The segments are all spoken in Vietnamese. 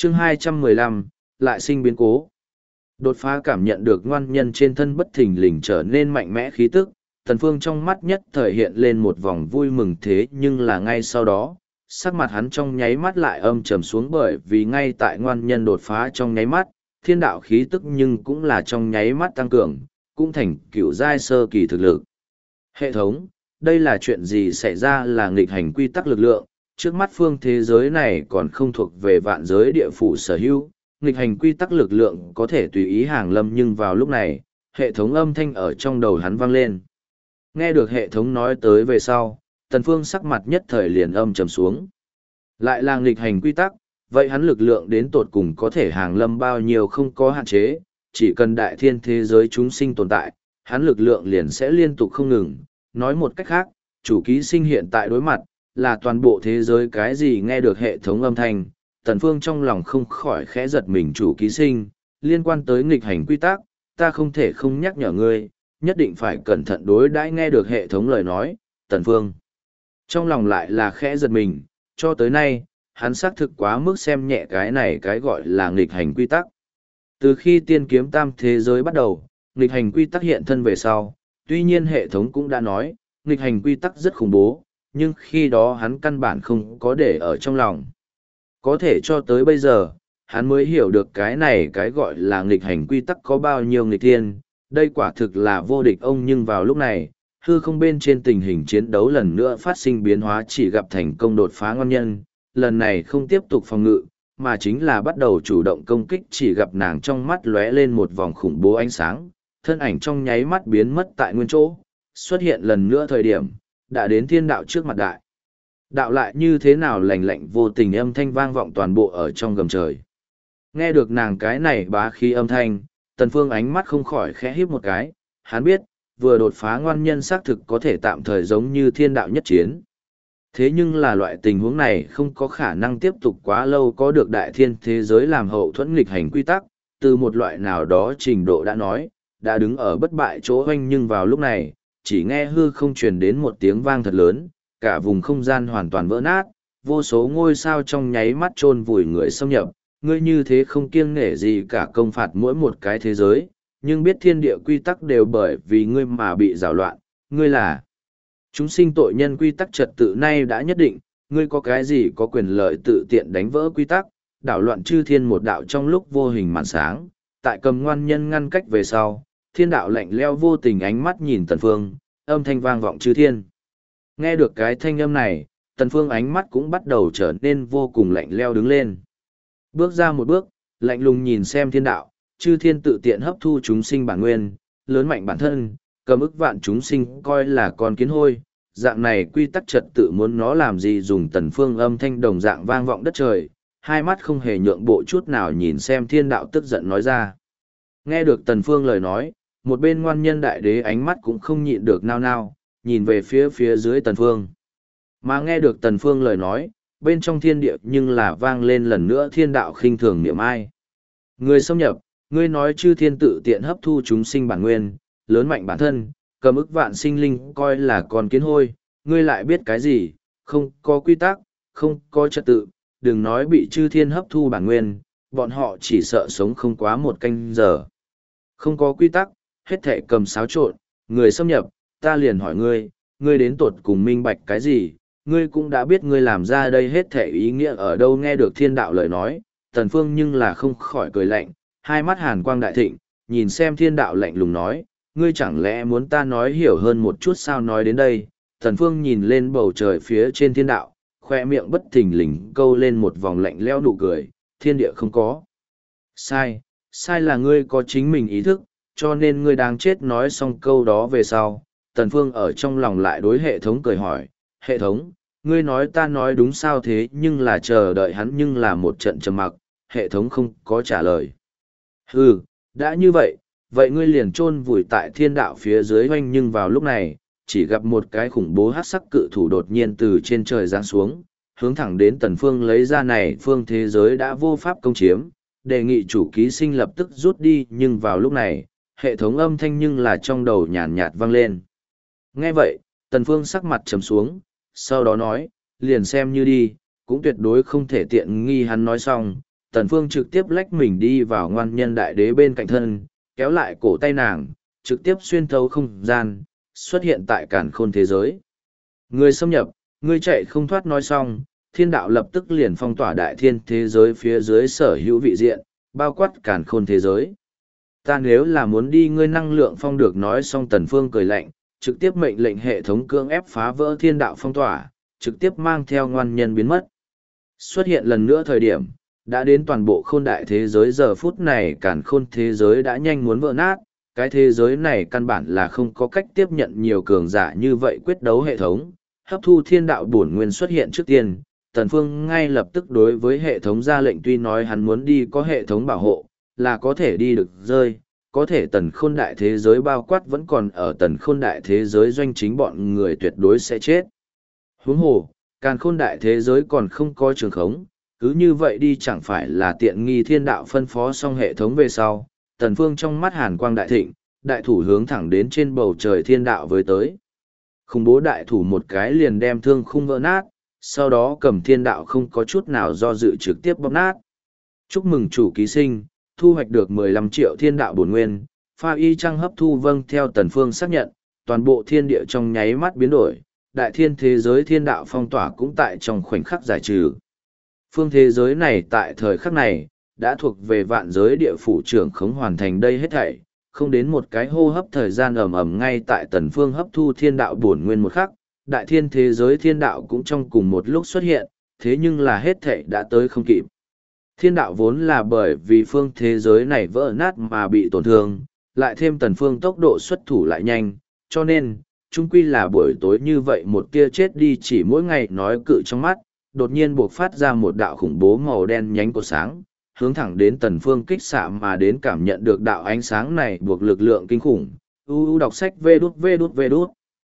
chương 215, lại sinh biến cố. Đột phá cảm nhận được ngoan nhân trên thân bất thình lình trở nên mạnh mẽ khí tức, Tần Phương trong mắt nhất thời hiện lên một vòng vui mừng, thế nhưng là ngay sau đó, sắc mặt hắn trong nháy mắt lại âm trầm xuống, bởi vì ngay tại ngoan nhân đột phá trong nháy mắt, thiên đạo khí tức nhưng cũng là trong nháy mắt tăng cường, cũng thành cựu giai sơ kỳ thực lực. Hệ thống, đây là chuyện gì xảy ra? Là nghịch hành quy tắc lực lượng, trước mắt phương thế giới này còn không thuộc về vạn giới địa phủ sở hữu, nghịch hành quy tắc lực lượng có thể tùy ý hàng lâm, nhưng vào lúc này, hệ thống âm thanh ở trong đầu hắn vang lên. Nghe được hệ thống nói tới về sau, Tần Phương sắc mặt nhất thời liền âm trầm xuống. Lại là nghịch hành quy tắc, vậy hắn lực lượng đến tột cùng có thể hàng lâm bao nhiêu không có hạn chế, chỉ cần đại thiên thế giới chúng sinh tồn tại, hắn lực lượng liền sẽ liên tục không ngừng. Nói một cách khác, chủ ký sinh hiện tại đối mặt, là toàn bộ thế giới cái gì? Nghe được hệ thống âm thanh, Tần Phương trong lòng không khỏi khẽ giật mình. Chủ ký sinh, liên quan tới nghịch hành quy tắc, ta không thể không nhắc nhở ngươi, nhất định phải cẩn thận đối đãi. Nghe được hệ thống lời nói, Tần Phương trong lòng lại là khẽ giật mình, cho tới nay, hắn xác thực quá mức xem nhẹ cái này cái gọi là nghịch hành quy tắc. Từ khi tiên kiếm tam thế giới bắt đầu, nghịch hành quy tắc hiện thân về sau, tuy nhiên hệ thống cũng đã nói, nghịch hành quy tắc rất khủng bố, nhưng khi đó hắn căn bản không có để ở trong lòng. Có thể cho tới bây giờ, hắn mới hiểu được cái này cái gọi là nghịch hành quy tắc có bao nhiêu nghịch thiên, đây quả thực là vô địch ông. Nhưng vào lúc này, hư không bên trên tình hình chiến đấu lần nữa phát sinh biến hóa, chỉ gặp thành công đột phá ngon nhân, lần này không tiếp tục phòng ngự, mà chính là bắt đầu chủ động công kích. Chỉ gặp nàng trong mắt lóe lên một vòng khủng bố ánh sáng, thân ảnh trong nháy mắt biến mất tại nguyên chỗ, xuất hiện lần nữa thời điểm, đã đến thiên đạo trước mặt đại. Đạo lại như thế nào? Lạnh lạnh vô tình âm thanh vang vọng toàn bộ ở trong gầm trời. Nghe được nàng cái này bá khí âm thanh, Tần Phương ánh mắt không khỏi khẽ híp một cái, hắn biết, vừa đột phá ngoan nhân xác thực có thể tạm thời giống như thiên đạo nhất chiến. Thế nhưng là loại tình huống này không có khả năng tiếp tục quá lâu, có được đại thiên thế giới làm hậu thuẫn nghịch hành quy tắc, từ một loại nào đó trình độ đã nói, đã đứng ở bất bại chỗ hoanh. Nhưng vào lúc này, chỉ nghe hư không truyền đến một tiếng vang thật lớn, cả vùng không gian hoàn toàn vỡ nát, vô số ngôi sao trong nháy mắt chôn vùi người xâm nhập. Ngươi như thế không kiêng nể gì cả công phạt mỗi một cái thế giới, nhưng biết thiên địa quy tắc đều bởi vì ngươi mà bị rào loạn, ngươi là chúng sinh tội nhân, quy tắc trật tự nay đã nhất định, ngươi có cái gì có quyền lợi tự tiện đánh vỡ quy tắc, đảo loạn chư thiên? Một đạo trong lúc vô hình màn sáng, tại cầm ngoan nhân ngăn cách về sau, thiên đạo lạnh leo vô tình ánh mắt nhìn Tần Phương, âm thanh vang vọng chư thiên. Nghe được cái thanh âm này, Tần Phương ánh mắt cũng bắt đầu trở nên vô cùng lạnh leo, đứng lên. Bước ra một bước, lạnh lùng nhìn xem thiên đạo, chư thiên tự tiện hấp thu chúng sinh bản nguyên, lớn mạnh bản thân, cầm ức vạn chúng sinh coi là con kiến hôi, dạng này quy tắc trật tự muốn nó làm gì dùng? Tần Phương âm thanh đồng dạng vang vọng đất trời, hai mắt không hề nhượng bộ chút nào nhìn xem thiên đạo, tức giận nói ra. Nghe được Tần Phương lời nói, một bên ngoan nhân đại đế ánh mắt cũng không nhịn được nao nao, nhìn về phía dưới Tần Phương. Mà nghe được Tần Phương lời nói, bên trong thiên địa nhưng là vang lên lần nữa thiên đạo khinh thường niệm ai. Người xâm nhập, ngươi nói chư thiên tự tiện hấp thu chúng sinh bản nguyên, lớn mạnh bản thân, cầm ức vạn sinh linh coi là con kiến hôi, ngươi lại biết cái gì? Không có quy tắc, không có trật tự, đừng nói bị chư thiên hấp thu bản nguyên, bọn họ chỉ sợ sống không quá một canh giờ. Không có quy tắc, hết thệ cầm xáo trộn, người xâm nhập, ta liền hỏi ngươi, ngươi đến tột cùng minh bạch cái gì? Ngươi cũng đã biết ngươi làm ra đây hết thệ ý nghĩa ở đâu? Nghe được thiên đạo lời nói, Tần Phương nhưng là không khỏi cười lạnh, hai mắt hàn quang đại thịnh, nhìn xem thiên đạo lạnh lùng nói, ngươi chẳng lẽ muốn ta nói hiểu hơn một chút sao? Nói đến đây, Tần Phương nhìn lên bầu trời phía trên thiên đạo, khoe miệng bất thình lình câu lên một vòng lạnh lẽo nụ cười, thiên địa không có sai, sai là ngươi có chính mình ý thức, cho nên ngươi đáng chết. Nói xong câu đó về sau, Tần Phương ở trong lòng lại đối hệ thống cười hỏi, hệ thống, ngươi nói ta nói đúng sao? Thế nhưng là chờ đợi hắn nhưng là một trận trầm mặc, hệ thống không có trả lời. Hừ, đã như vậy, vậy ngươi liền chôn vùi tại thiên đạo phía dưới hoanh. Nhưng vào lúc này, chỉ gặp một cái khủng bố hắc sắc cự thủ đột nhiên từ trên trời giáng xuống, hướng thẳng đến Tần Phương lấy ra này phương thế giới đã vô pháp công chiếm, đề nghị chủ ký sinh lập tức rút đi. Nhưng vào lúc này, hệ thống âm thanh nhưng là trong đầu nhàn nhạt vang lên. Nghe vậy, Tần Phương sắc mặt trầm xuống, sau đó nói, liền xem như đi, cũng tuyệt đối không thể tiện nghi hắn. Nói xong, Tần Phương trực tiếp lách mình đi vào ngoan nhân đại đế bên cạnh thân, kéo lại cổ tay nàng, trực tiếp xuyên thấu không gian, xuất hiện tại càn khôn thế giới. Ngươi xâm nhập, ngươi chạy không thoát nói xong, thiên đạo lập tức liền phong tỏa đại thiên thế giới phía dưới sở hữu vị diện, bao quát càn khôn thế giới. Ta nếu là muốn đi ngươi năng lượng phong được nói xong Tần Phương cười lạnh, trực tiếp mệnh lệnh hệ thống cưỡng ép phá vỡ thiên đạo phong tỏa, trực tiếp mang theo ngoan nhân biến mất. Xuất hiện lần nữa thời điểm, đã đến toàn bộ khôn đại thế giới giờ phút này càn khôn thế giới đã nhanh muốn vỡ nát, cái thế giới này căn bản là không có cách tiếp nhận nhiều cường giả như vậy quyết đấu hệ thống, hấp thu thiên đạo bổn nguyên xuất hiện trước tiên, Tần Phương ngay lập tức đối với hệ thống ra lệnh tuy nói hắn muốn đi có hệ thống bảo hộ, là có thể đi được rơi, có thể tần khôn đại thế giới bao quát vẫn còn ở tần khôn đại thế giới doanh chính bọn người tuyệt đối sẽ chết. Huống hồ, càn khôn đại thế giới còn không có trường khống, cứ như vậy đi chẳng phải là tiện nghi thiên đạo phân phó xong hệ thống về sau, Tần Phương trong mắt hàn quang đại thịnh, đại thủ hướng thẳng đến trên bầu trời thiên đạo với tới. Khủng bố đại thủ một cái liền đem thương khung vỡ nát, sau đó cầm thiên đạo không có chút nào do dự trực tiếp bóp nát. Chúc mừng chủ ký sinh, thu hoạch được 15 triệu thiên đạo bổn nguyên, pha y trăng hấp thu vâng theo Tần Phương xác nhận, toàn bộ thiên địa trong nháy mắt biến đổi, đại thiên thế giới thiên đạo phong tỏa cũng tại trong khoảnh khắc giải trừ. Phương thế giới này tại thời khắc này, đã thuộc về vạn giới địa phủ trưởng khống hoàn thành đây hết thảy, không đến một cái hô hấp thời gian ầm ầm ngay tại Tần Phương hấp thu thiên đạo bổn nguyên một khắc, đại thiên thế giới thiên đạo cũng trong cùng một lúc xuất hiện, thế nhưng là hết thảy đã tới không kịp. Thiên đạo vốn là bởi vì phương thế giới này vỡ nát mà bị tổn thương, lại thêm Tần Phương tốc độ xuất thủ lại nhanh, cho nên, chung quy là buổi tối như vậy một tia chết đi chỉ mỗi ngày nói cự trong mắt, đột nhiên buộc phát ra một đạo khủng bố màu đen nhánh cột sáng, hướng thẳng đến Tần Phương kích xạ mà đến cảm nhận được đạo ánh sáng này buộc lực lượng kinh khủng. Đọc sách vê đút.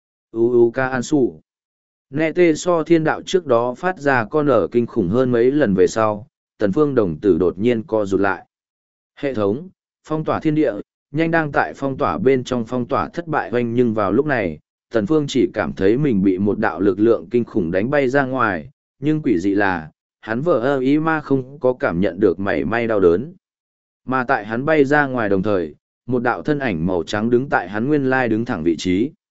Ca An Sủ. Nghe tê so thiên đạo trước đó phát ra con ở kinh khủng hơn mấy lần về sau, Tần Phương đồng tử đột nhiên co rụt lại. Hệ thống, phong tỏa thiên địa, nhanh đang tại phong tỏa bên trong phong tỏa thất bại hoành nhưng vào lúc này, Tần Phương chỉ cảm thấy mình bị một đạo lực lượng kinh khủng đánh bay ra ngoài, nhưng quỷ dị là, hắn vờ ý mà không có cảm nhận được mảy may đau đớn. Mà tại hắn bay ra ngoài đồng thời, một đạo thân ảnh màu trắng đứng tại hắn nguyên lai đứng thẳng vị trí.